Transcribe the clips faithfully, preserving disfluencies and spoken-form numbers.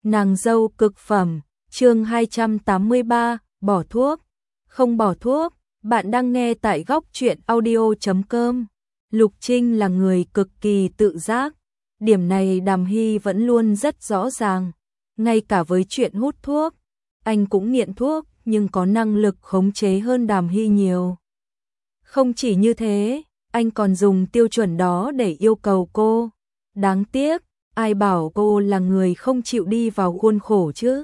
Nàng dâu cực phẩm, chương hai trăm tám mươi ba, bỏ thuốc, không bỏ thuốc, bạn đang nghe tại góc truyện audio chấm com. Lục Trinh là người cực kỳ tự giác, điểm này Đàm Hy vẫn luôn rất rõ ràng, ngay cả với chuyện hút thuốc, anh cũng nghiện thuốc nhưng có năng lực khống chế hơn Đàm Hy nhiều. Không chỉ như thế, anh còn dùng tiêu chuẩn đó để yêu cầu cô. Đáng tiếc, ai bảo cô là người không chịu đi vào khuôn khổ chứ?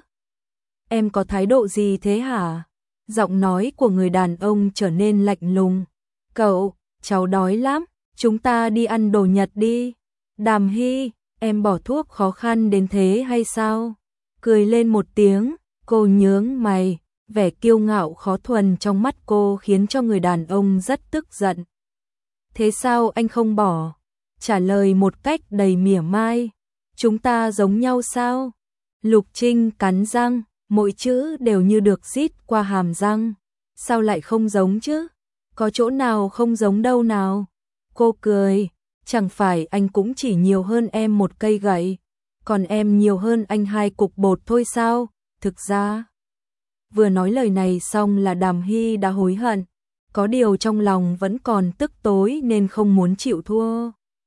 Em có thái độ gì thế hả? Giọng nói của người đàn ông trở nên lạnh lùng. Cậu, cháu đói lắm, chúng ta đi ăn đồ Nhật đi. Đàm Hy, em bỏ thuốc khó khăn đến thế hay sao? Cười lên một tiếng, cô nhướng mày, vẻ kiêu ngạo khó thuần trong mắt cô khiến cho người đàn ông rất tức giận. Thế sao anh không bỏ? Trả lời một cách đầy mỉa mai. Chúng ta giống nhau sao? Lục Trinh cắn răng, mỗi chữ đều như được rít qua hàm răng. Sao lại không giống chứ? Có chỗ nào không giống đâu nào? Cô cười, chẳng phải anh cũng chỉ nhiều hơn em một cây gậy, còn em nhiều hơn anh hai cục bột thôi sao? Thực ra, vừa nói lời này xong là Đàm Hy đã hối hận, có điều trong lòng vẫn còn tức tối nên không muốn chịu thua.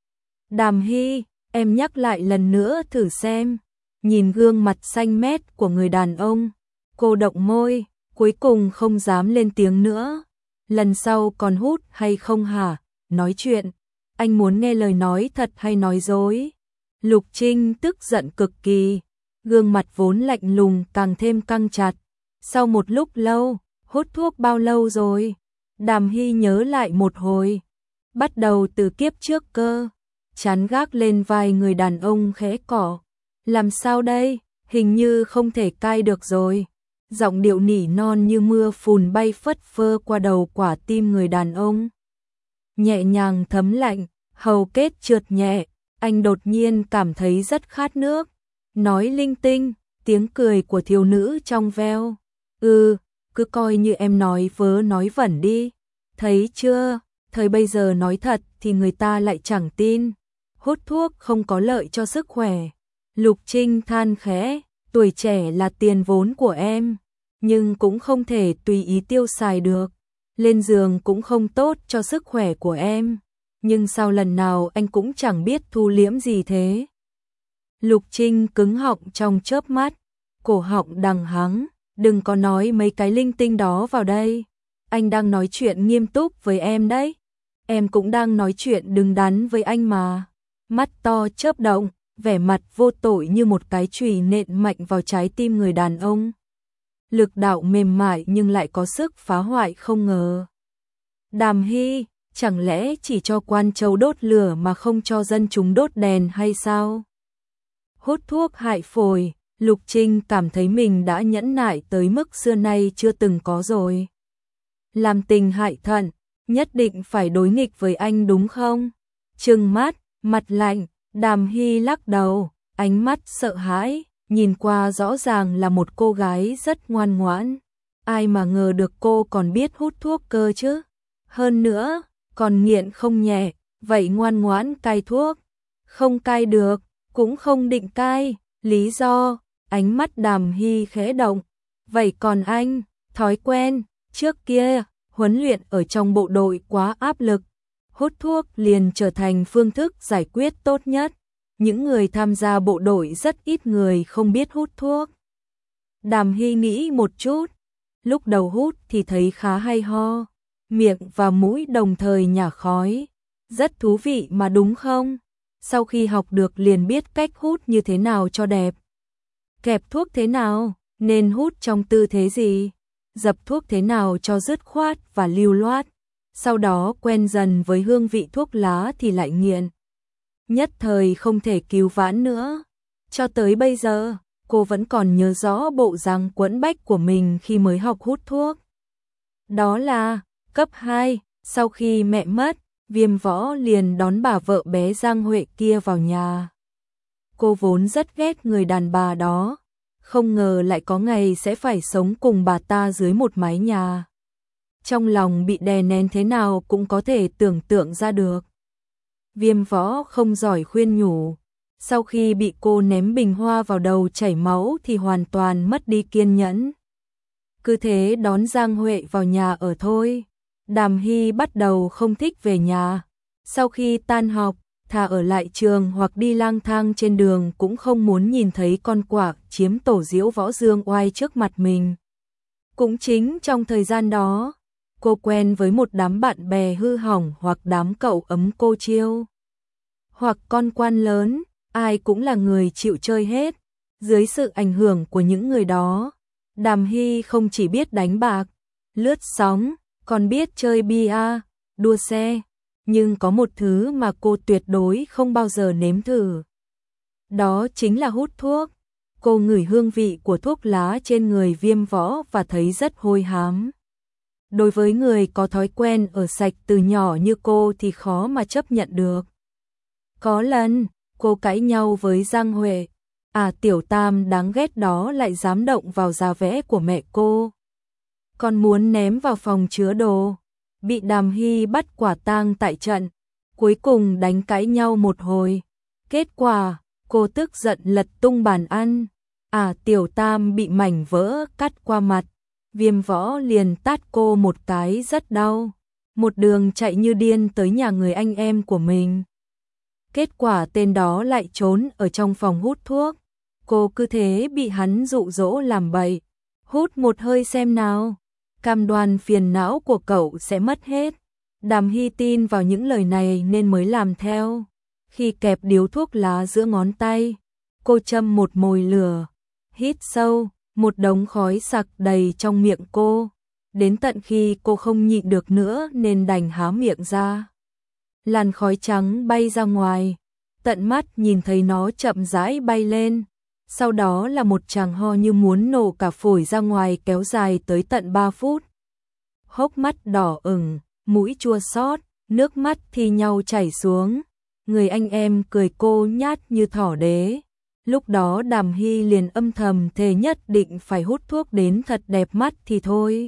Đàm Hy, em nhắc lại lần nữa thử xem. Nhìn gương mặt xanh mét của người đàn ông, cô động môi, cuối cùng không dám lên tiếng nữa. Lần sau còn hút hay không hả? Nói chuyện, anh muốn nghe lời nói thật hay nói dối? Lục Trinh tức giận cực kỳ, gương mặt vốn lạnh lùng càng thêm căng chặt. Sau một lúc lâu, hút thuốc bao lâu rồi? Đàm Hy nhớ lại một hồi, bắt đầu từ kiếp trước cơ. Chán gác lên vai người đàn ông khẽ cỏ. Làm sao đây? Hình như không thể cai được rồi. Giọng điệu nỉ non như mưa phùn bay phất phơ qua đầu quả tim người đàn ông. Nhẹ nhàng thấm lạnh, hầu kết trượt nhẹ, anh đột nhiên cảm thấy rất khát nước. Nói linh tinh, tiếng cười của thiếu nữ trong veo. Ừ, cứ coi như em nói vớ nói vẩn đi. Thấy chưa, thời bây giờ nói thật thì người ta lại chẳng tin. Hút thuốc không có lợi cho sức khỏe. Lục Trinh than khẽ, tuổi trẻ là tiền vốn của em, nhưng cũng không thể tùy ý tiêu xài được. Lên giường cũng không tốt cho sức khỏe của em, nhưng sao lần nào anh cũng chẳng biết thu liễm gì thế. Lục Trinh cứng họng trong chớp mắt, cổ họng đằng hắng, đừng có nói mấy cái linh tinh đó vào đây. Anh đang nói chuyện nghiêm túc với em đấy, em cũng đang nói chuyện đứng đắn với anh mà. Mắt to chớp động, vẻ mặt vô tội như một cái chùy nện mạnh vào trái tim người đàn ông. Lực đạo mềm mại nhưng lại có sức phá hoại không ngờ. Đàm Hy, chẳng lẽ chỉ cho quan châu đốt lửa mà không cho dân chúng đốt đèn hay sao? Hút thuốc hại phổi, Lục Trinh cảm thấy mình đã nhẫn nại tới mức xưa nay chưa từng có rồi. Làm tình hại thận, nhất định phải đối nghịch với anh đúng không? Trừng mắt, mặt lạnh, Đàm Hy lắc đầu, ánh mắt sợ hãi, nhìn qua rõ ràng là một cô gái rất ngoan ngoãn. Ai mà ngờ được cô còn biết hút thuốc cơ chứ? Hơn nữa, còn nghiện không nhẹ, vậy ngoan ngoãn cai thuốc? Không cai được, cũng không định cai, lý do, ánh mắt Đàm Hy khẽ động. Vậy còn anh, thói quen, trước kia, huấn luyện ở trong bộ đội quá áp lực. Hút thuốc liền trở thành phương thức giải quyết tốt nhất. Những người tham gia bộ đội rất ít người không biết hút thuốc. Đàm Hy nghĩ một chút, lúc đầu hút thì thấy khá hay ho, miệng và mũi đồng thời nhả khói, rất thú vị mà đúng không? Sau khi học được liền biết cách hút như thế nào cho đẹp, kẹp thuốc thế nào, nên hút trong tư thế gì, dập thuốc thế nào cho dứt khoát và lưu loát. Sau đó quen dần với hương vị thuốc lá thì lại nghiện. Nhất thời không thể cứu vãn nữa. Cho tới bây giờ, cô vẫn còn nhớ rõ bộ dáng quẫn bách của mình khi mới học hút thuốc. Đó là cấp hai, sau khi mẹ mất, Viêm Võ liền đón bà vợ bé Giang Huệ kia vào nhà. Cô vốn rất ghét người đàn bà đó, không ngờ lại có ngày sẽ phải sống cùng bà ta dưới một mái nhà. Trong lòng bị đè nén thế nào cũng có thể tưởng tượng ra được. Viêm Võ không giỏi khuyên nhủ, Sau khi bị cô ném bình hoa vào đầu chảy máu thì hoàn toàn mất đi kiên nhẫn. Cứ thế đón Giang Huệ vào nhà ở thôi. Đàm Hy bắt đầu không thích về nhà. Sau khi tan học, thà ở lại trường hoặc đi lang thang trên đường cũng không muốn nhìn thấy con quạ chiếm tổ diễu võ dương oai trước mặt mình. Cũng chính trong thời gian đó, cô quen với một đám bạn bè hư hỏng hoặc đám cậu ấm cô chiêu. Hoặc con quan lớn, ai cũng là người chịu chơi hết. Dưới sự ảnh hưởng của những người đó, Đàm Hy không chỉ biết đánh bạc, lướt sóng, còn biết chơi bia, đua xe. Nhưng có một thứ mà cô tuyệt đối không bao giờ nếm thử. Đó chính là hút thuốc. Cô ngửi hương vị của thuốc lá trên người Viêm Võ và thấy rất hôi hám. Đối với người có thói quen ở sạch từ nhỏ như cô thì khó mà chấp nhận được. Có lần, cô cãi nhau với Giang Huệ. À, tiểu tam đáng ghét đó lại dám động vào giá vẽ của mẹ cô. Còn muốn ném vào phòng chứa đồ. Bị Đàm Hy bắt quả tang tại trận. Cuối cùng đánh cãi nhau một hồi. Kết quả, cô tức giận lật tung bàn ăn. À, tiểu tam bị mảnh vỡ cắt qua mặt. Viêm Võ liền tát cô một cái rất đau. Một đường chạy như điên tới nhà người anh em của mình. Kết quả tên đó lại trốn ở trong phòng hút thuốc. Cô cứ thế bị hắn dụ dỗ làm bậy. Hút một hơi xem nào. Cam đoan phiền não của cậu sẽ mất hết. Đàm Hy tin vào những lời này nên mới làm theo. Khi kẹp điếu thuốc lá giữa ngón tay, cô châm một mồi lửa. Hít sâu, một đống khói sặc đầy trong miệng cô. Đến tận khi cô không nhịn được nữa nên đành há miệng ra. Làn khói trắng bay ra ngoài. Tận mắt nhìn thấy nó chậm rãi bay lên. Sau đó là một tràng ho như muốn nổ cả phổi ra ngoài kéo dài tới tận ba phút. Hốc mắt đỏ ửng, mũi chua xót, nước mắt thi nhau chảy xuống. Người anh em cười cô nhát như thỏ đế. Lúc đó Đàm Hy liền âm thầm thề nhất định phải hút thuốc đến thật đẹp mắt thì thôi.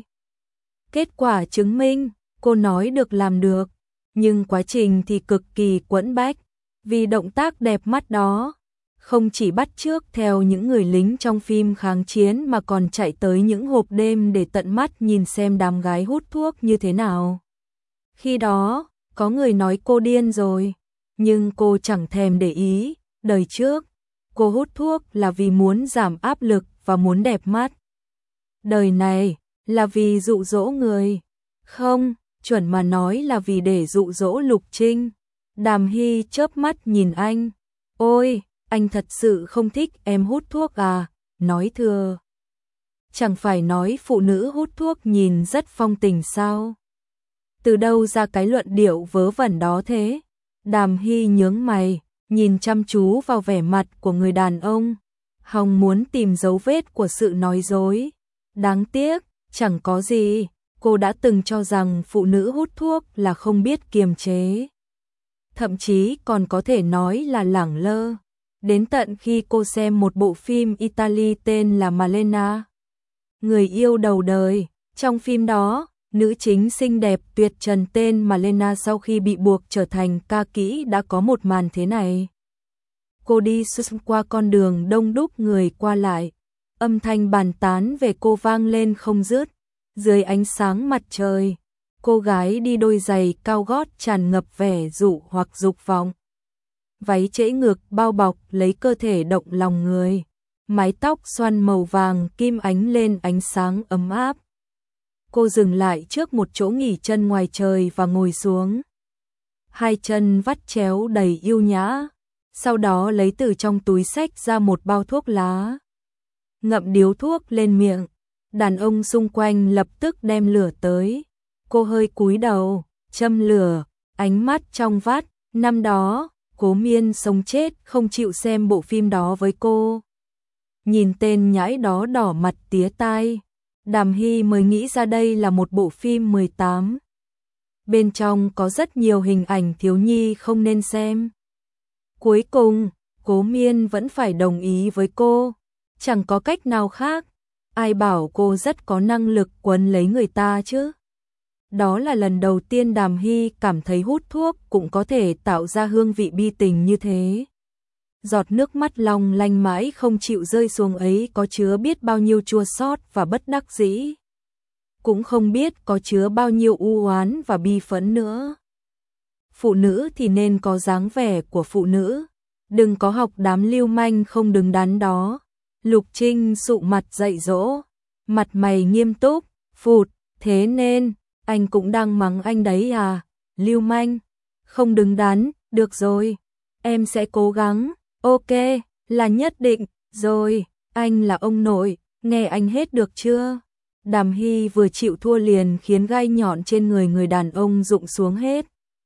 Kết quả chứng minh, cô nói được làm được. Nhưng quá trình thì cực kỳ quẫn bách. Vì động tác đẹp mắt đó, không chỉ bắt chước theo những người lính trong phim kháng chiến mà còn chạy tới những hộp đêm để tận mắt nhìn xem đám gái hút thuốc như thế nào. Khi đó, có người nói cô điên rồi, nhưng cô chẳng thèm để ý. Đời trước, cô hút thuốc là vì muốn giảm áp lực và muốn đẹp mắt. Đời này, là vì dụ dỗ người. Không, chuẩn mà nói là vì để dụ dỗ Lục Trinh. Đàm Hy chớp mắt nhìn anh. Ôi, anh thật sự không thích em hút thuốc à? Nói thừa. Chẳng phải nói phụ nữ hút thuốc nhìn rất phong tình sao? Từ đâu ra cái luận điệu vớ vẩn đó thế? Đàm Hy nhướng mày, nhìn chăm chú vào vẻ mặt của người đàn ông. Hòng muốn tìm dấu vết của sự nói dối. Đáng tiếc, chẳng có gì. Cô đã từng cho rằng phụ nữ hút thuốc là không biết kiềm chế. Thậm chí còn có thể nói là lẳng lơ. Đến tận khi cô xem một bộ phim Italy tên là Malena. Người yêu đầu đời. Trong phim đó, nữ chính xinh đẹp tuyệt trần tên Malena sau khi bị buộc trở thành ca kỹ đã có một màn thế này. Cô đi suốt qua con đường đông đúc người qua lại. Âm thanh bàn tán về cô vang lên không dứt. Dưới ánh sáng mặt trời, cô gái đi đôi giày cao gót tràn ngập vẻ dụ hoặc dục vọng. Váy trễ ngực bao bọc lấy cơ thể động lòng người. Mái tóc xoăn màu vàng kim ánh lên ánh sáng ấm áp. Cô dừng lại trước một chỗ nghỉ chân ngoài trời và ngồi xuống. Hai chân vắt chéo đầy yêu nhã. Sau đó lấy từ trong túi xách ra một bao thuốc lá. Ngậm điếu thuốc lên miệng. Đàn ông xung quanh lập tức đem lửa tới. Cô hơi cúi đầu, châm lửa, ánh mắt trong vắt. Năm đó, Cố Miên sống chết không chịu xem bộ phim đó với cô. Nhìn tên nhãi đó đỏ mặt tía tai, Đàm Hy mới nghĩ ra đây là một bộ phim mười tám. Bên trong có rất nhiều hình ảnh thiếu nhi không nên xem. Cuối cùng, Cố Miên vẫn phải đồng ý với cô. Chẳng có cách nào khác. Ai bảo cô rất có năng lực quấn lấy người ta chứ? Đó là lần đầu tiên Đàm Hy cảm thấy hút thuốc cũng có thể tạo ra hương vị bi tình như thế. giọt nước mắt long lanh mãi không chịu rơi xuống ấy có chứa biết bao nhiêu chua xót và bất đắc dĩ. Cũng không biết có chứa bao nhiêu u oán và bi phẫn nữa. Phụ nữ thì nên có dáng vẻ của phụ nữ, đừng có học đám lưu manh không đứng đắn đó. Lục Trinh sụ mặt dạy dỗ, mặt mày nghiêm túc, phụt, thế nên, anh cũng đang mắng anh đấy à, lưu manh, không đứng đắn, được rồi, em sẽ cố gắng, ok, là nhất định, rồi, anh là ông nội, nghe anh hết được chưa? Đàm Hy vừa chịu thua liền khiến gai nhọn trên người người đàn ông rụng xuống hết.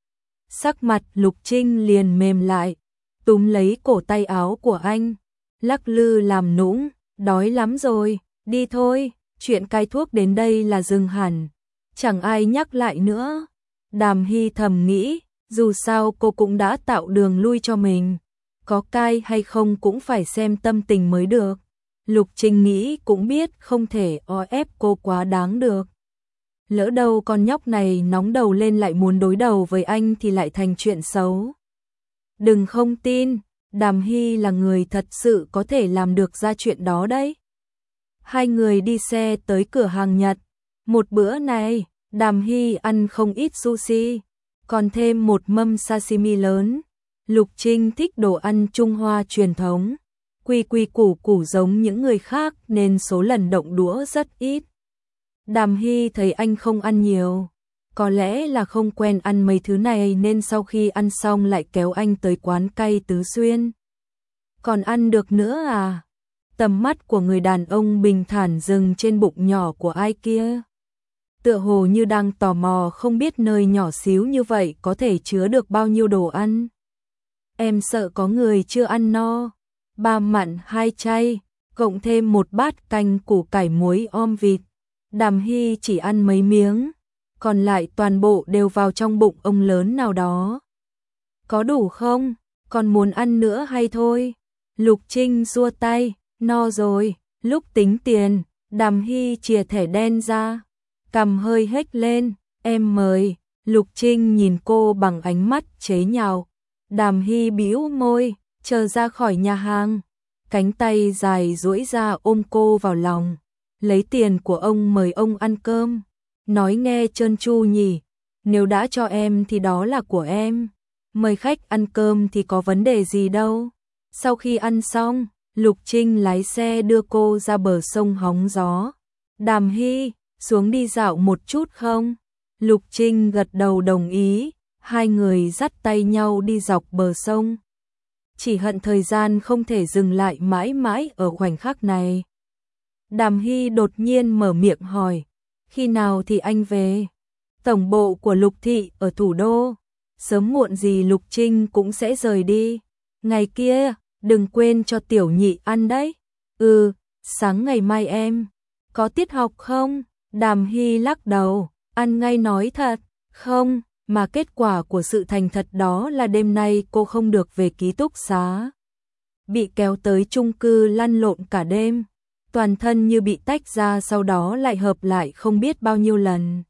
Sắc mặt Lục Trinh liền mềm lại, túm lấy cổ tay áo của anh, lắc lư làm nũng, đói lắm rồi, đi thôi, chuyện cai thuốc đến đây là dừng hẳn, chẳng ai nhắc lại nữa. Đàm Hy thầm nghĩ, dù sao cô cũng đã tạo đường lui cho mình, có cai hay không cũng phải xem tâm tình mới được. Lục Trinh nghĩ cũng biết không thể o ép cô quá đáng được. Lỡ đâu con nhóc này nóng đầu lên lại muốn đối đầu với anh thì lại thành chuyện xấu. Đừng không tin, Đàm Hy là người thật sự có thể làm được ra chuyện đó đấy. Hai người đi xe tới cửa hàng Nhật. Một bữa này, Đàm Hy ăn không ít sushi, còn thêm một mâm sashimi lớn. Lục Trinh thích đồ ăn Trung Hoa truyền thống, quy quy củ củ giống những người khác nên số lần động đũa rất ít. Đàm Hy thấy anh không ăn nhiều, có lẽ là không quen ăn mấy thứ này nên sau khi ăn xong lại kéo anh tới quán cay Tứ Xuyên. Còn ăn được nữa à? Tầm mắt của người đàn ông bình thản dừng trên bụng nhỏ của ai kia. Tựa hồ như đang tò mò không biết nơi nhỏ xíu như vậy có thể chứa được bao nhiêu đồ ăn. Em sợ có người chưa ăn no. Ba mặn hai chay, cộng thêm một bát canh củ cải muối om vịt. Đàm Hy chỉ ăn mấy miếng, còn lại toàn bộ đều vào trong bụng ông lớn nào đó. Có đủ không? Còn muốn ăn nữa hay thôi? Lục Trinh xua tay, no rồi. Lúc tính tiền, Đàm Hy chìa thẻ đen ra, cằm hơi hếch lên, em mời. Lục Trinh nhìn cô bằng ánh mắt chế nhạo. Đàm Hy bĩu môi, chờ ra khỏi nhà hàng, cánh tay dài duỗi ra ôm cô vào lòng. Lấy tiền của ông mời ông ăn cơm, nói nghe trơn tru nhỉ, nếu đã cho em thì đó là của em, mời khách ăn cơm thì có vấn đề gì đâu. Sau khi ăn xong, Lục Trinh lái xe đưa cô ra bờ sông hóng gió. Đàm Hy, xuống đi dạo một chút không? Lục Trinh gật đầu đồng ý, hai người dắt tay nhau đi dọc bờ sông. Chỉ hận thời gian không thể dừng lại mãi mãi ở khoảnh khắc này. Đàm Hy đột nhiên mở miệng hỏi, khi nào thì anh về? Tổng bộ của Lục Thị ở thủ đô, sớm muộn gì Lục Trinh cũng sẽ rời đi. Ngày kia, đừng quên cho tiểu nhị ăn đấy. Ừ, sáng ngày mai em. Có tiết học không? Đàm Hy lắc đầu, ăn ngay nói thật. Không, mà kết quả của sự thành thật đó là đêm nay cô không được về ký túc xá. Bị kéo tới chung cư lăn lộn cả đêm. Toàn thân như bị tách ra sau đó lại hợp lại không biết bao nhiêu lần.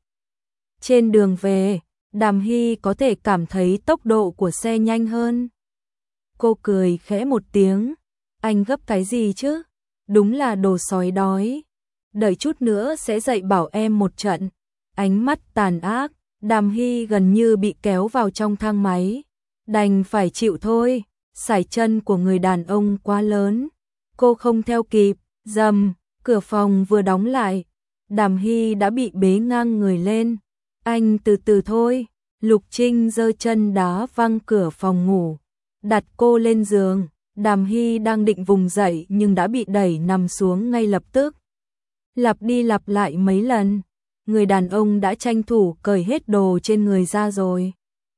Trên đường về, Đàm Hy có thể cảm thấy tốc độ của xe nhanh hơn. Cô cười khẽ một tiếng, anh gấp cái gì chứ? Đúng là đồ sói đói. Đợi chút nữa sẽ dạy bảo em một trận. Ánh mắt tàn ác, Đàm Hy gần như bị kéo vào trong thang máy. Đành phải chịu thôi, sải chân của người đàn ông quá lớn. Cô không theo kịp. Dầm, cửa phòng vừa đóng lại, Đàm Hy đã bị bế ngang người lên. Anh từ từ thôi. Lục Trinh giơ chân đá văng cửa phòng ngủ, đặt cô lên giường. Đàm Hy đang định vùng dậy nhưng đã bị đẩy nằm xuống ngay lập tức. Lặp đi lặp lại mấy lần, người đàn ông đã tranh thủ cởi hết đồ trên người ra rồi.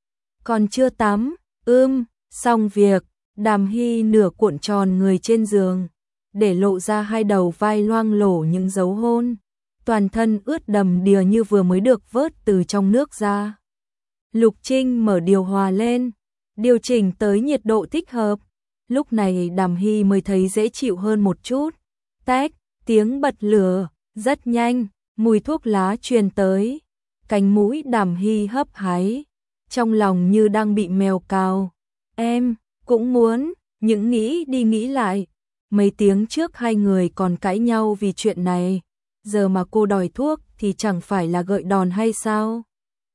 Còn chưa tắm, ưm, xong việc, Đàm Hy nửa cuộn tròn người trên giường, để lộ ra hai đầu vai loang lổ những dấu hôn, toàn thân ướt đầm đìa như vừa mới được vớt từ trong nước ra. Lục Trinh mở điều hòa lên, điều chỉnh tới nhiệt độ thích hợp. Lúc này Đàm Hy mới thấy dễ chịu hơn một chút. Tách, tiếng bật lửa, rất nhanh, mùi thuốc lá truyền tới. Cánh mũi Đàm Hy hấp háy, trong lòng như đang bị mèo cào. Em, cũng muốn, Những nghĩ đi nghĩ lại, mấy tiếng trước hai người còn cãi nhau vì chuyện này, giờ mà cô đòi thuốc thì chẳng phải là gợi đòn hay sao?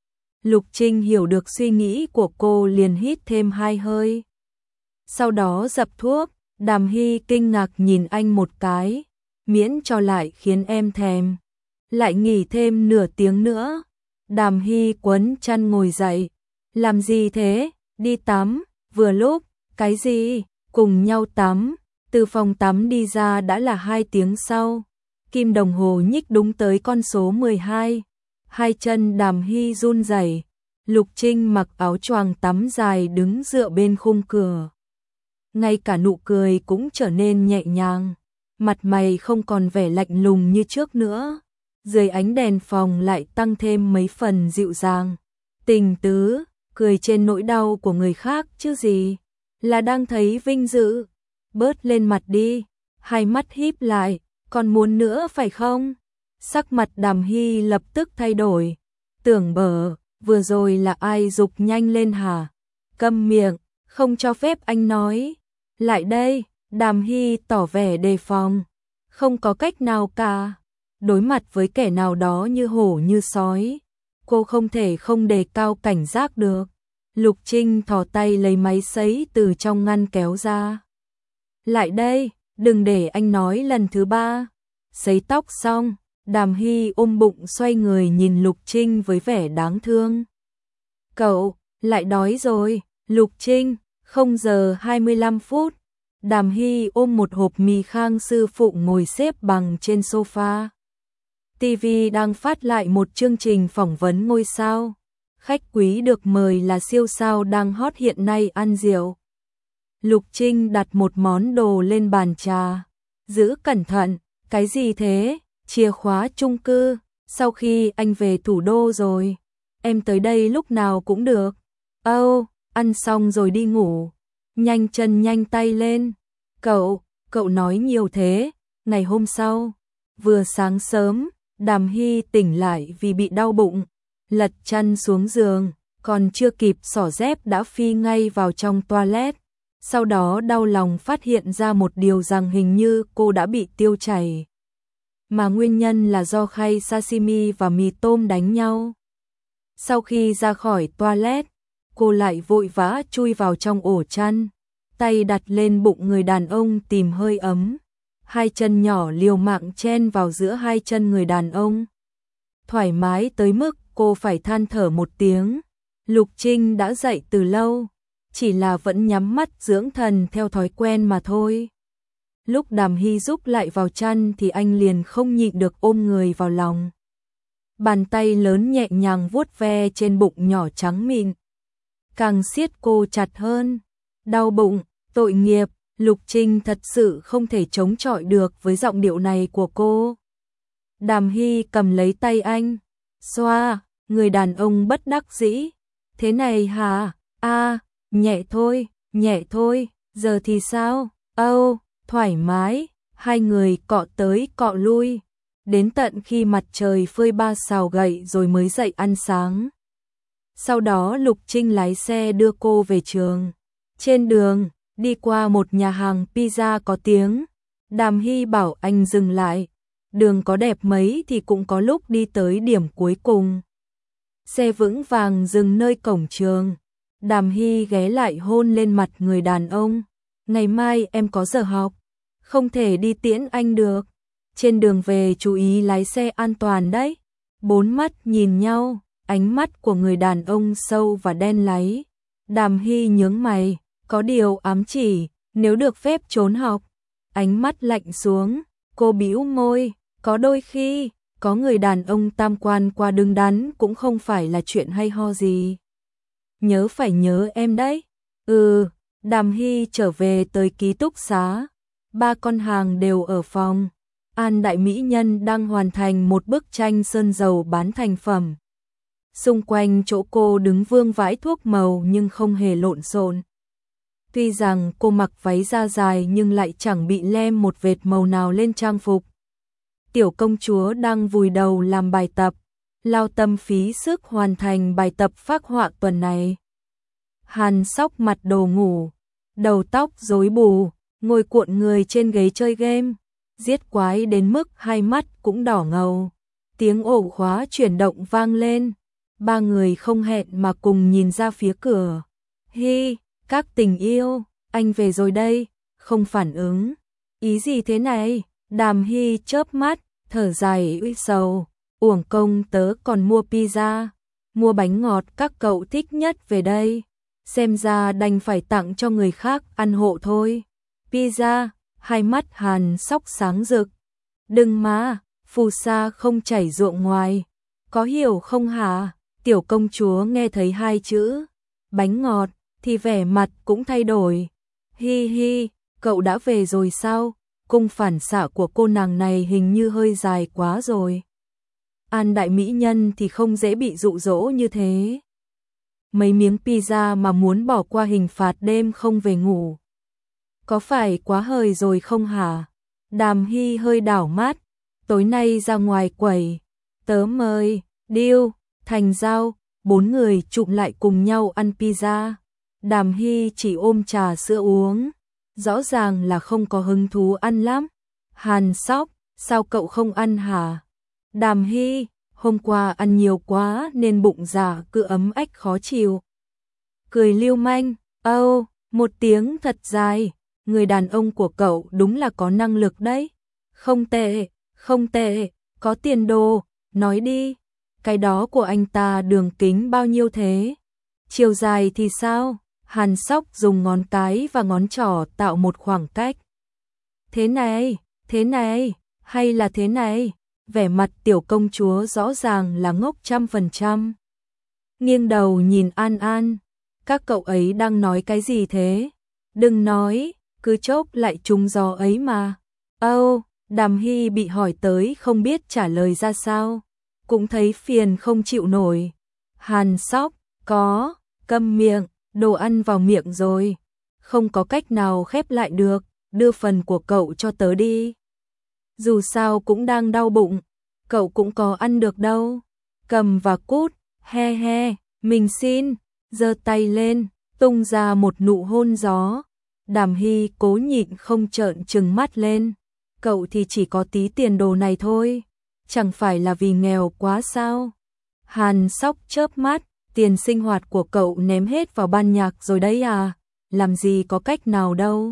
Lục Trinh hiểu được suy nghĩ của cô liền hít thêm hai hơi. Sau đó dập thuốc, Đàm Hy kinh ngạc nhìn anh một cái, miễn cho lại khiến em thèm. Lại nghỉ thêm nửa tiếng nữa. Đàm Hy quấn chăn ngồi dậy. Làm gì thế? Đi tắm, vừa lúc, cái gì? Cùng nhau tắm. Từ phòng tắm đi ra đã là hai tiếng sau. Kim đồng hồ nhích đúng tới con số mười hai. Hai chân Đàm Hy run rẩy. Lục Trinh mặc áo choàng tắm dài đứng dựa bên khung cửa. Ngay cả nụ cười cũng trở nên nhẹ nhàng. Mặt mày không còn vẻ lạnh lùng như trước nữa. Dưới ánh đèn phòng lại tăng thêm mấy phần dịu dàng. Tình tứ, cười trên nỗi đau của người khác chứ gì. Là đang thấy vinh dự. Bớt lên mặt đi. Hai mắt híp lại. Còn muốn nữa phải không? Sắc mặt Đàm Hy lập tức thay đổi. Tưởng bở, vừa rồi là ai giục nhanh lên hả? Câm miệng, không cho phép anh nói. Lại đây, Đàm Hy tỏ vẻ đề phòng. Không có cách nào cả. Đối mặt với kẻ nào đó như hổ như sói, cô không thể không đề cao cảnh giác được. Lục Trinh thò tay lấy máy sấy từ trong ngăn kéo ra. Lại đây, đừng để anh nói lần thứ ba. Sấy tóc xong, Đàm Hy ôm bụng xoay người nhìn Lục Trinh với vẻ đáng thương. Cậu, lại đói rồi. Lục Trinh, không giờ hai mươi lăm phút. Đàm Hy ôm một hộp mì Khang sư phụ ngồi xếp bằng trên sofa. ti vi đang phát lại một chương trình phỏng vấn ngôi sao. Khách quý được mời là siêu sao đang hot hiện nay ăn rượu. Lục Trinh đặt một món đồ lên bàn trà. Giữ cẩn thận, cái gì thế? Chìa khóa chung cư, sau khi anh về thủ đô rồi. Em tới đây lúc nào cũng được. Âu, oh, ăn xong rồi đi ngủ. Nhanh chân nhanh tay lên. Cậu, cậu nói nhiều thế. Ngày hôm sau, vừa sáng sớm, Đàm Hy tỉnh lại vì bị đau bụng. Lật chăn xuống giường, còn chưa kịp xỏ dép đã phi ngay vào trong toilet. Sau đó đau lòng phát hiện ra một điều rằng hình như cô đã bị tiêu chảy. Mà nguyên nhân là do khay sashimi và mì tôm đánh nhau. Sau khi ra khỏi toilet, cô lại vội vã chui vào trong ổ chăn, tay đặt lên bụng người đàn ông tìm hơi ấm. Hai chân nhỏ liều mạng chen vào giữa hai chân người đàn ông. Thoải mái tới mức cô phải than thở một tiếng. Lục Trinh đã dậy từ lâu, chỉ là vẫn nhắm mắt dưỡng thần theo thói quen mà thôi. Lúc Đàm Hy rúc lại vào chăn thì anh liền không nhịn được ôm người vào lòng. Bàn tay lớn nhẹ nhàng vuốt ve trên bụng nhỏ trắng mịn, càng siết cô chặt hơn. Đau bụng, tội nghiệp, Lục Trinh thật sự không thể chống chọi được với giọng điệu này của cô. Đàm Hy cầm lấy tay anh, xoa, người đàn ông bất đắc dĩ. Thế này hả? A, à, nhẹ thôi, nhẹ thôi, giờ thì sao? Âu, oh, thoải mái, hai người cọ tới cọ lui, đến tận khi mặt trời phơi ba xào gậy rồi mới dậy ăn sáng. Sau đó Lục Trinh lái xe đưa cô về trường. Trên đường, đi qua một nhà hàng pizza có tiếng. Đàm Hy bảo anh dừng lại. Đường có đẹp mấy thì cũng có lúc đi tới điểm cuối cùng. Xe vững vàng dừng nơi cổng trường. Đàm Hy ghé lại hôn lên mặt người đàn ông. Ngày mai em có giờ học, không thể đi tiễn anh được. Trên đường về chú ý lái xe an toàn đấy. Bốn mắt nhìn nhau, ánh mắt của người đàn ông sâu và đen láy. Đàm Hy nhướng mày, có điều ám chỉ, nếu được phép trốn học. Ánh mắt lạnh xuống, cô bĩu môi, có đôi khi, có người đàn ông tam quan qua đứng đắn cũng không phải là chuyện hay ho gì. Nhớ phải nhớ em đấy. Ừ, Đàm Hy trở về tới ký túc xá. Ba con hàng đều ở phòng. An đại mỹ nhân đang hoàn thành một bức tranh sơn dầu bán thành phẩm. Xung quanh chỗ cô đứng vương vãi thuốc màu nhưng không hề lộn xộn. Tuy rằng cô mặc váy da dài nhưng lại chẳng bị lem một vệt màu nào lên trang phục. Tiểu công chúa đang vùi đầu làm bài tập, lao tâm phí sức hoàn thành bài tập phác họa tuần này. Hàn Sóc mặt đồ ngủ, đầu tóc rối bù, ngồi cuộn người trên ghế chơi game, giết quái đến mức hai mắt cũng đỏ ngầu. Tiếng ổ khóa chuyển động vang lên, ba người không hẹn mà cùng nhìn ra phía cửa. Hi, các tình yêu, anh về rồi đây, không phản ứng. Ý gì thế này? Đàm Hy chớp mắt, thở dài uy sầu, uổng công tớ còn mua pizza, mua bánh ngọt các cậu thích nhất về đây. Xem ra đành phải tặng cho người khác ăn hộ thôi. Pizza, hai mắt Hàn Sóc sáng rực. Đừng mà, phù sa không chảy ruộng ngoài. Có hiểu không hả? Tiểu công chúa nghe thấy hai chữ bánh ngọt thì vẻ mặt cũng thay đổi. Hi hi, cậu đã về rồi sao? Cung phản xạ của cô nàng này hình như hơi dài quá rồi. An đại mỹ nhân thì không dễ bị dụ dỗ như thế. Mấy miếng pizza mà muốn bỏ qua hình phạt đêm không về ngủ. Có phải quá hời rồi không hả? Đàm Hy hơi đảo mắt. Tối nay ra ngoài quẩy. Tớ mời, điêu, thành giao, bốn người chụm lại cùng nhau ăn pizza. Đàm Hy chỉ ôm trà sữa uống. Rõ ràng là không có hứng thú ăn lắm. Hàn Sóc, sao cậu không ăn hả? Đàm Hy, hôm qua ăn nhiều quá nên bụng dạ cứ ấm ách khó chịu. Cười lưu manh, âu, một tiếng thật dài. Người đàn ông của cậu đúng là có năng lực đấy. Không tệ, không tệ, có tiền đồ, nói đi. Cái đó của anh ta đường kính bao nhiêu thế? Chiều dài thì sao? Hàn Sóc dùng ngón cái và ngón trỏ tạo một khoảng cách. Thế này, thế này, hay là thế này? Vẻ mặt tiểu công chúa rõ ràng là ngốc trăm phần trăm. Nghiêng đầu nhìn An An. Các cậu ấy đang nói cái gì thế? Đừng nói, cứ chốc lại trúng gió ấy mà. Âu, Đàm Hy bị hỏi tới không biết trả lời ra sao. Cũng thấy phiền không chịu nổi. Hàn Sóc, có, câm miệng, đồ ăn vào miệng rồi. Không có cách nào khép lại được, đưa phần của cậu cho tớ đi. Dù sao cũng đang đau bụng, cậu cũng có ăn được đâu. Cầm và cút, he he, mình xin, giơ tay lên, tung ra một nụ hôn gió. Đàm Hy cố nhịn không trợn trừng mắt lên. Cậu thì chỉ có tí tiền đồ này thôi, chẳng phải là vì nghèo quá sao? Hàn Sóc chớp mắt, tiền sinh hoạt của cậu ném hết vào ban nhạc rồi đấy à? Làm gì có cách nào đâu.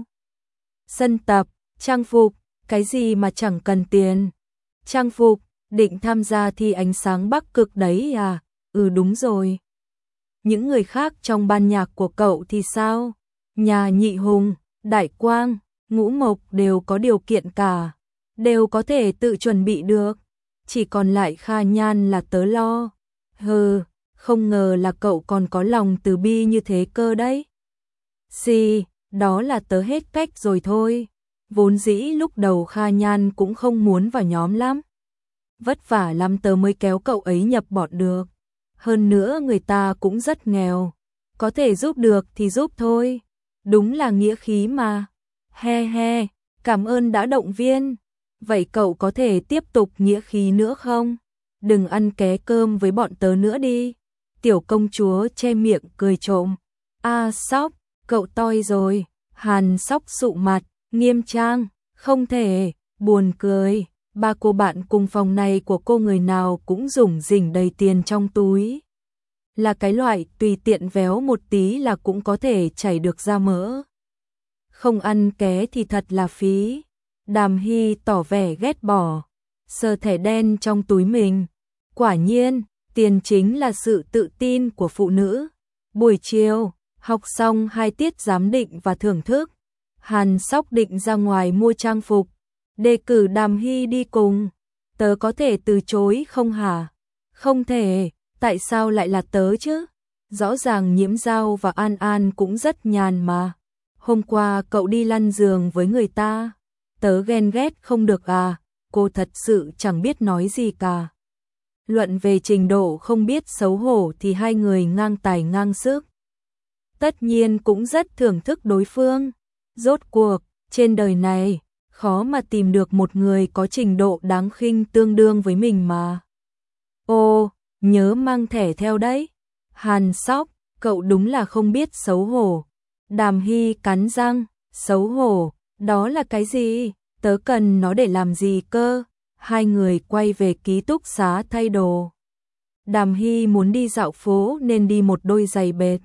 Sân tập, trang phục, cái gì mà chẳng cần tiền. Trang phục, định tham gia thi ánh sáng Bắc Cực đấy à? Ừ đúng rồi. Những người khác trong ban nhạc của cậu thì sao? Nhà Nhị Hùng, Đại Quang, Ngũ Mộc đều có điều kiện cả, đều có thể tự chuẩn bị được. Chỉ còn lại Kha Nhan là tớ lo. Hừ, không ngờ là cậu còn có lòng từ bi như thế cơ đấy. Xì, đó là tớ hết cách rồi thôi. Vốn dĩ lúc đầu Kha Nhan cũng không muốn vào nhóm lắm. Vất vả lắm tớ mới kéo cậu ấy nhập bọn được. Hơn nữa người ta cũng rất nghèo. Có thể giúp được thì giúp thôi. Đúng là nghĩa khí mà. He he, cảm ơn đã động viên. Vậy cậu có thể tiếp tục nghĩa khí nữa không? Đừng ăn ké cơm với bọn tớ nữa đi. Tiểu công chúa che miệng cười trộm. A Sóc, cậu toi rồi. Hàn Sóc sụ mặt, nghiêm trang. Không thể, buồn cười. Ba cô bạn cùng phòng này của cô người nào cũng rủng rỉnh đầy tiền trong túi. Là cái loại tùy tiện véo một tí là cũng có thể chảy được ra mỡ. Không ăn ké thì thật là phí. Đàm Hy tỏ vẻ ghét bỏ, sờ thẻ đen trong túi mình. Quả nhiên, tiền chính là sự tự tin của phụ nữ. Buổi chiều, học xong hai tiết giám định và thưởng thức. Hàn Sóc định ra ngoài mua trang phục, đề cử Đàm Hy đi cùng. Tớ có thể từ chối không hả? Không thể, tại sao lại là tớ chứ? Rõ ràng Nhiễm Giao và An An cũng rất nhàn mà. Hôm qua cậu đi lăn giường với người ta. Tớ ghen ghét không được à? Cô thật sự chẳng biết nói gì cả. Luận về trình độ không biết xấu hổ thì hai người ngang tài ngang sức. Tất nhiên cũng rất thưởng thức đối phương. Rốt cuộc, trên đời này, khó mà tìm được một người có trình độ đáng khinh tương đương với mình mà. Ô, nhớ mang thẻ theo đấy. Hàn Sóc, cậu đúng là không biết xấu hổ. Đàm Hy cắn răng, xấu hổ, đó là cái gì? Tớ cần nó để làm gì cơ? Hai người quay về ký túc xá thay đồ. Đàm Hy muốn đi dạo phố nên đi một đôi giày bệt.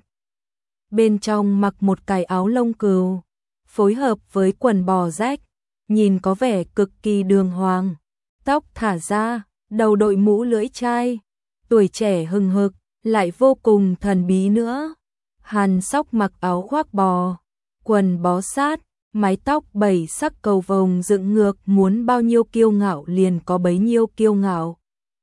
Bên trong mặc một cái áo lông cừu, phối hợp với quần bò rách, nhìn có vẻ cực kỳ đường hoàng. Tóc thả ra, đầu đội mũ lưỡi chai, tuổi trẻ hừng hực, lại vô cùng thần bí nữa. Hàn Sóc mặc áo khoác bò, quần bó sát, mái tóc bảy sắc cầu vồng dựng ngược, muốn bao nhiêu kiêu ngạo liền có bấy nhiêu kiêu ngạo.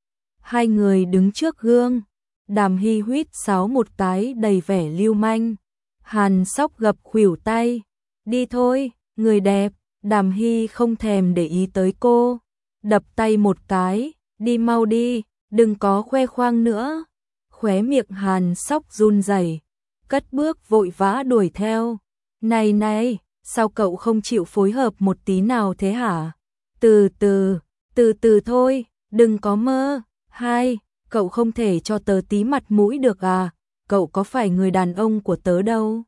Hai người đứng trước gương, Đàm Hy huýt sáo một cái đầy vẻ lưu manh. Hàn Sóc gập khuỷu tay, đi thôi, người đẹp. Đàm Hy không thèm để ý tới cô, đập tay một cái, đi mau đi, đừng có khoe khoang nữa. Khóe miệng Hàn Sóc run rẩy, cất bước vội vã đuổi theo. Này này, sao cậu không chịu phối hợp một tí nào thế hả? Từ từ, từ từ thôi, đừng có mơ. Hai, cậu không thể cho tớ tí mặt mũi được à? Cậu có phải người đàn ông của tớ đâu.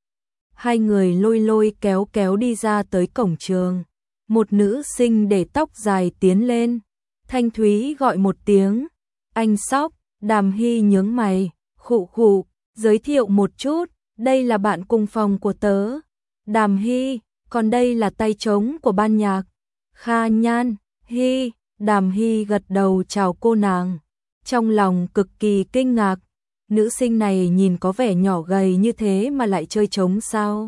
Hai người lôi lôi kéo kéo đi ra tới cổng trường. Một nữ sinh để tóc dài tiến lên. Thanh thúy gọi một tiếng. Anh Sóc. Đàm Hy nhướng mày, khụ khụ, giới thiệu một chút, đây là bạn cùng phòng của tớ. Đàm Hy, còn đây là tay trống của ban nhạc. Kha Nhan, Hy. Đàm Hy gật đầu chào cô nàng, trong lòng cực kỳ kinh ngạc. Nữ sinh này nhìn có vẻ nhỏ gầy như thế mà lại chơi trống sao?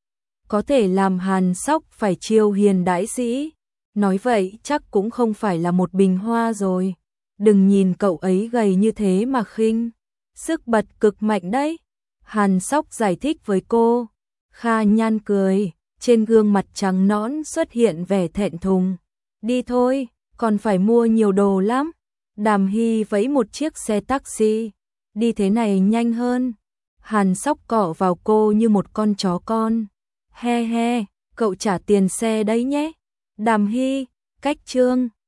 Có thể làm Hàn Sóc phải chiêu hiền đãi sĩ. Nói vậy chắc cũng không phải là một bình hoa rồi. Đừng nhìn cậu ấy gầy như thế mà khinh, sức bật cực mạnh đấy. Hàn Sóc giải thích với cô. Kha Nhan cười, trên gương mặt trắng nõn xuất hiện vẻ thẹn thùng. Đi thôi, còn phải mua nhiều đồ lắm. Đàm Hy vẫy một chiếc xe taxi. Đi thế này nhanh hơn. Hàn Sóc cọ vào cô như một con chó con. He he, cậu trả tiền xe đấy nhé. Đàm Hy, cách trương.